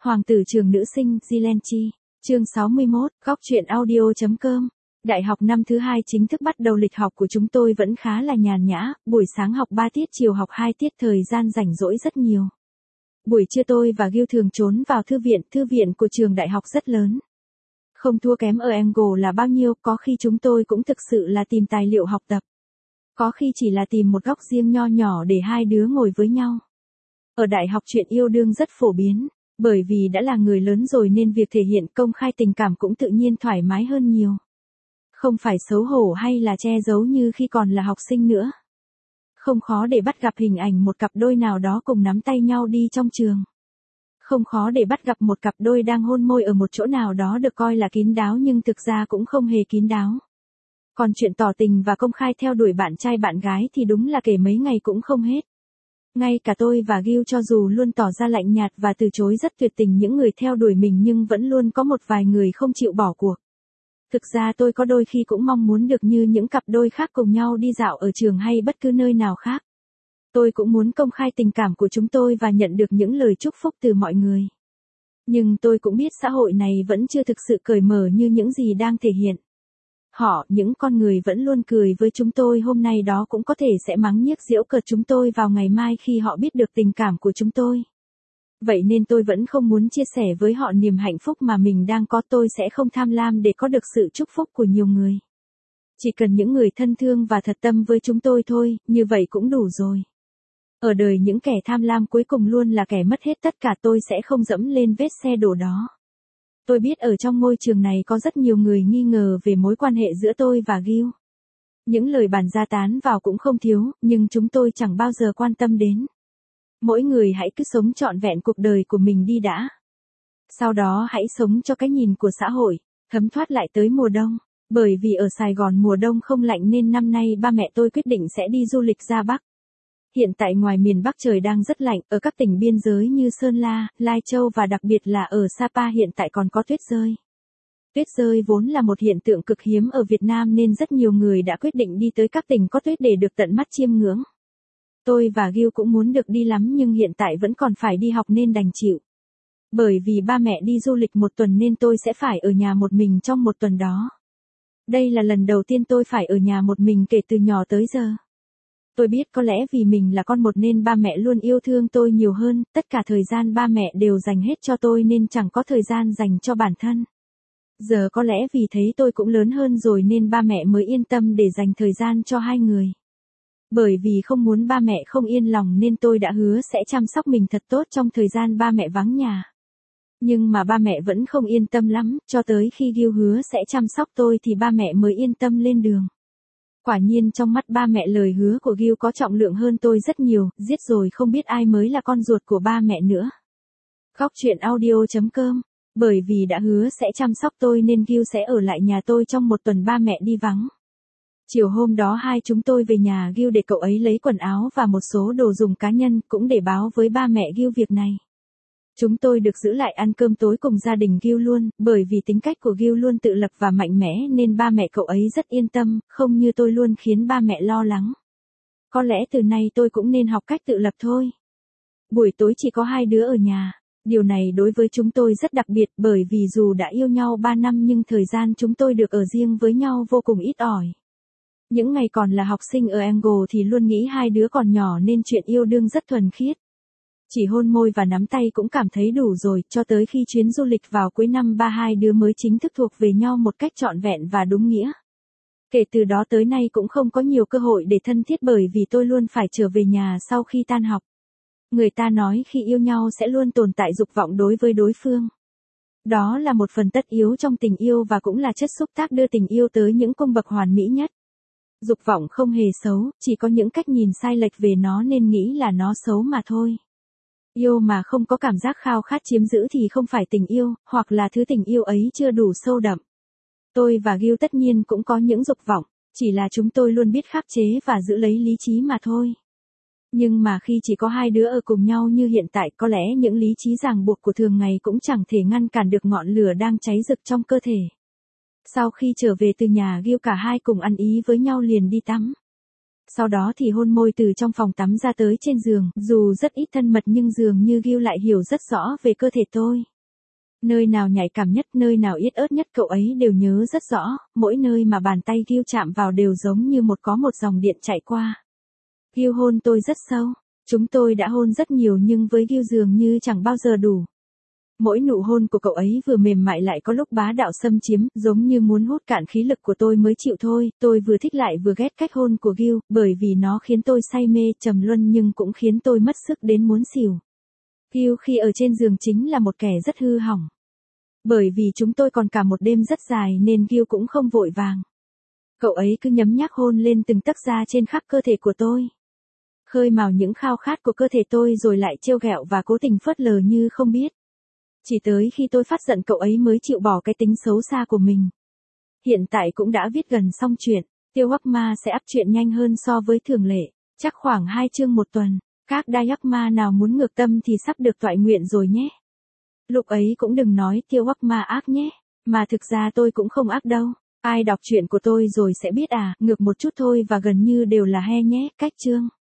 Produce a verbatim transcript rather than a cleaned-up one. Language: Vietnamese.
Hoàng tử trường nữ sinh, Zilenchi. Chương sáu mươi mốt, góc truyện audio.com. Đại học năm thứ hai chính thức bắt đầu, lịch học của chúng tôi vẫn khá là nhàn nhã, buổi sáng học ba tiết, chiều học hai tiết, thời gian rảnh rỗi rất nhiều. Buổi trưa tôi và Gil thường trốn vào thư viện, thư viện của trường đại học rất lớn. Không thua kém ở Angle là bao nhiêu, có khi chúng tôi cũng thực sự là tìm tài liệu học tập. Có khi chỉ là tìm một góc riêng nho nhỏ để hai đứa ngồi với nhau. Ở đại học chuyện yêu đương rất phổ biến, bởi vì đã là người lớn rồi nên việc thể hiện công khai tình cảm cũng tự nhiên thoải mái hơn nhiều. Không phải xấu hổ hay là che giấu như khi còn là học sinh nữa. Không khó để bắt gặp hình ảnh một cặp đôi nào đó cùng nắm tay nhau đi trong trường. Không khó để bắt gặp một cặp đôi đang hôn môi ở một chỗ nào đó được coi là kín đáo nhưng thực ra cũng không hề kín đáo. Còn chuyện tỏ tình và công khai theo đuổi bạn trai bạn gái thì đúng là kể mấy ngày cũng không hết. Ngay cả tôi và Gil cho dù luôn tỏ ra lạnh nhạt và từ chối rất tuyệt tình những người theo đuổi mình nhưng vẫn luôn có một vài người không chịu bỏ cuộc. Thực ra tôi có đôi khi cũng mong muốn được như những cặp đôi khác cùng nhau đi dạo ở trường hay bất cứ nơi nào khác. Tôi cũng muốn công khai tình cảm của chúng tôi và nhận được những lời chúc phúc từ mọi người. Nhưng tôi cũng biết xã hội này vẫn chưa thực sự cởi mở như những gì đang thể hiện. Họ, những con người vẫn luôn cười với chúng tôi hôm nay đó cũng có thể sẽ mắng nhiếc giễu cợt chúng tôi vào ngày mai khi họ biết được tình cảm của chúng tôi. Vậy nên tôi vẫn không muốn chia sẻ với họ niềm hạnh phúc mà mình đang có, tôi sẽ không tham lam để có được sự chúc phúc của nhiều người. Chỉ cần những người thân thương và thật tâm với chúng tôi thôi, như vậy cũng đủ rồi. Ở đời những kẻ tham lam cuối cùng luôn là kẻ mất hết tất cả, tôi sẽ không dẫm lên vết xe đổ đó. Tôi biết ở trong ngôi trường này có rất nhiều người nghi ngờ về mối quan hệ giữa tôi và Gil. Những lời bàn ra tán vào cũng không thiếu, nhưng chúng tôi chẳng bao giờ quan tâm đến. Mỗi người hãy cứ sống trọn vẹn cuộc đời của mình đi đã. Sau đó hãy sống cho cái nhìn của xã hội, thấm thoát lại tới mùa đông. Bởi vì ở Sài Gòn mùa đông không lạnh nên năm nay ba mẹ tôi quyết định sẽ đi du lịch ra Bắc. Hiện tại ngoài miền Bắc trời đang rất lạnh, ở các tỉnh biên giới như Sơn La, Lai Châu và đặc biệt là ở Sapa hiện tại còn có tuyết rơi. Tuyết rơi vốn là một hiện tượng cực hiếm ở Việt Nam nên rất nhiều người đã quyết định đi tới các tỉnh có tuyết để được tận mắt chiêm ngưỡng. Tôi và Gil cũng muốn được đi lắm nhưng hiện tại vẫn còn phải đi học nên đành chịu. Bởi vì ba mẹ đi du lịch một tuần nên tôi sẽ phải ở nhà một mình trong một tuần đó. Đây là lần đầu tiên tôi phải ở nhà một mình kể từ nhỏ tới giờ. Tôi biết có lẽ vì mình là con một nên ba mẹ luôn yêu thương tôi nhiều hơn, tất cả thời gian ba mẹ đều dành hết cho tôi nên chẳng có thời gian dành cho bản thân. Giờ có lẽ vì thấy tôi cũng lớn hơn rồi nên ba mẹ mới yên tâm để dành thời gian cho hai người. Bởi vì không muốn ba mẹ không yên lòng nên tôi đã hứa sẽ chăm sóc mình thật tốt trong thời gian ba mẹ vắng nhà. Nhưng mà ba mẹ vẫn không yên tâm lắm, cho tới khi Gil hứa sẽ chăm sóc tôi thì ba mẹ mới yên tâm lên đường. Quả nhiên trong mắt ba mẹ lời hứa của Gil có trọng lượng hơn tôi rất nhiều, giết rồi không biết ai mới là con ruột của ba mẹ nữa. Góc truyện audio.com. Bởi vì đã hứa sẽ chăm sóc tôi nên Gil sẽ ở lại nhà tôi trong một tuần ba mẹ đi vắng. Chiều hôm đó hai chúng tôi về nhà Gil để cậu ấy lấy quần áo và một số đồ dùng cá nhân, cũng để báo với ba mẹ Gil việc này. Chúng tôi được giữ lại ăn cơm tối cùng gia đình Gil luôn, bởi vì tính cách của Gil luôn tự lập và mạnh mẽ nên ba mẹ cậu ấy rất yên tâm, không như tôi luôn khiến ba mẹ lo lắng. Có lẽ từ nay tôi cũng nên học cách tự lập thôi. Buổi tối chỉ có hai đứa ở nhà. Điều này đối với chúng tôi rất đặc biệt bởi vì dù đã yêu nhau ba năm nhưng thời gian chúng tôi được ở riêng với nhau vô cùng ít ỏi. Những ngày còn là học sinh ở Angle thì luôn nghĩ hai đứa còn nhỏ nên chuyện yêu đương rất thuần khiết. Chỉ hôn môi và nắm tay cũng cảm thấy đủ rồi, cho tới khi chuyến du lịch vào cuối năm ba hai đứa mới chính thức thuộc về nhau một cách trọn vẹn và đúng nghĩa. Kể từ đó tới nay cũng không có nhiều cơ hội để thân thiết bởi vì tôi luôn phải trở về nhà sau khi tan học. Người ta nói khi yêu nhau sẽ luôn tồn tại dục vọng đối với đối phương. Đó là một phần tất yếu trong tình yêu và cũng là chất xúc tác đưa tình yêu tới những cung bậc hoàn mỹ nhất. Dục vọng không hề xấu, chỉ có những cách nhìn sai lệch về nó nên nghĩ là nó xấu mà thôi. Yêu mà không có cảm giác khao khát chiếm giữ thì không phải tình yêu, hoặc là thứ tình yêu ấy chưa đủ sâu đậm. Tôi và Gil tất nhiên cũng có những dục vọng, chỉ là chúng tôi luôn biết khắc chế và giữ lấy lý trí mà thôi. Nhưng mà khi chỉ có hai đứa ở cùng nhau như hiện tại có lẽ những lý trí ràng buộc của thường ngày cũng chẳng thể ngăn cản được ngọn lửa đang cháy rực trong cơ thể. Sau khi trở về từ nhà Gil cả hai cùng ăn ý với nhau liền đi tắm. Sau đó thì hôn môi từ trong phòng tắm ra tới trên giường, dù rất ít thân mật nhưng dường như Gil lại hiểu rất rõ về cơ thể tôi. Nơi nào nhạy cảm nhất, nơi nào yết ớt nhất cậu ấy đều nhớ rất rõ, mỗi nơi mà bàn tay Gil chạm vào đều giống như một có một dòng điện chạy qua. Gil hôn tôi rất sâu, chúng tôi đã hôn rất nhiều nhưng với Gil dường như chẳng bao giờ đủ. Mỗi nụ hôn của cậu ấy vừa mềm mại lại có lúc bá đạo xâm chiếm, giống như muốn hút cạn khí lực của tôi mới chịu thôi. Tôi vừa thích lại vừa ghét cách hôn của Gil, bởi vì nó khiến tôi say mê trầm luân nhưng cũng khiến tôi mất sức đến muốn xỉu. Gil khi ở trên giường chính là một kẻ rất hư hỏng. Bởi vì chúng tôi còn cả một đêm rất dài nên Gil cũng không vội vàng. Cậu ấy cứ nhấm nháp hôn lên từng tấc da trên khắp cơ thể của tôi. Khơi mào những khao khát của cơ thể tôi rồi lại trêu ghẹo và cố tình phớt lờ như không biết. Chỉ tới khi tôi phát giận cậu ấy mới chịu bỏ cái tính xấu xa của mình. Hiện tại cũng đã viết gần xong chuyện, Tiêu Hắc Ma sẽ up chuyện nhanh hơn so với thường lệ, chắc khoảng hai chương một tuần. Các đai Hắc Ma nào muốn ngược tâm thì sắp được toại nguyện rồi nhé. Lúc ấy cũng đừng nói Tiêu Hắc Ma ác nhé, mà thực ra tôi cũng không ác đâu. Ai đọc chuyện của tôi rồi sẽ biết à, ngược một chút thôi và gần như đều là he nhé, cách chương.